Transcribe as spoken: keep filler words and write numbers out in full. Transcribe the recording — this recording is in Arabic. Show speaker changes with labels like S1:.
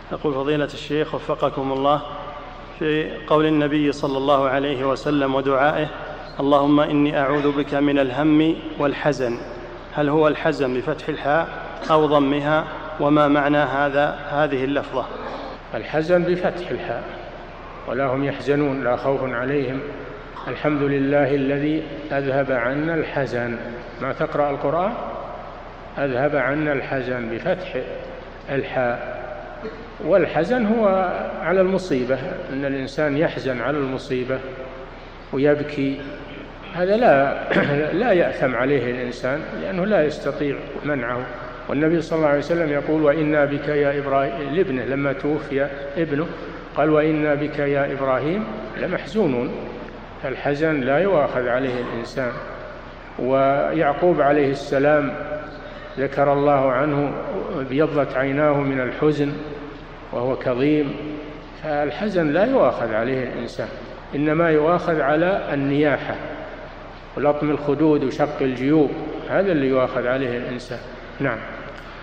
S1: يقول فضيلة الشيخ وفقكم الله، في قول النبي صلى الله عليه وسلم ودعائه اللهم إني أعوذ بك من الهم والحزن، هل هو الحزن بفتح الحاء أو ضمها؟ وما معنى هذا هذه اللفظة؟
S2: الحزن بفتح الحاء، ولا هم يحزنون لا خوف عليهم، الحمد لله الذي أذهب عنا الحزن. ما تقرأ القرآن أذهب عنا الحزن بفتح الحاء. والحزن هو على المصيبة، أن الإنسان يحزن على المصيبة ويبكي، هذا لا لا يأثم عليه الإنسان لأنه لا يستطيع منعه. والنبي صلى الله عليه وسلم يقول وإنا بك يا إبراهيم لابنه لما توفي ابنه، قال وإنا بك يا إبراهيم لمحزونون. فالحزن لا يؤاخذ عليه الإنسان. ويعقوب عليه السلام ذكر الله عنه ابيضت عيناه من الحزن وهو كظيم، فالحزن لا يؤاخذ عليه الإنسان، إنما يؤاخذ على النياحة ولطم الخدود وشق الجيوب، هذا اللي يؤاخذ عليه الإنسان. نعم.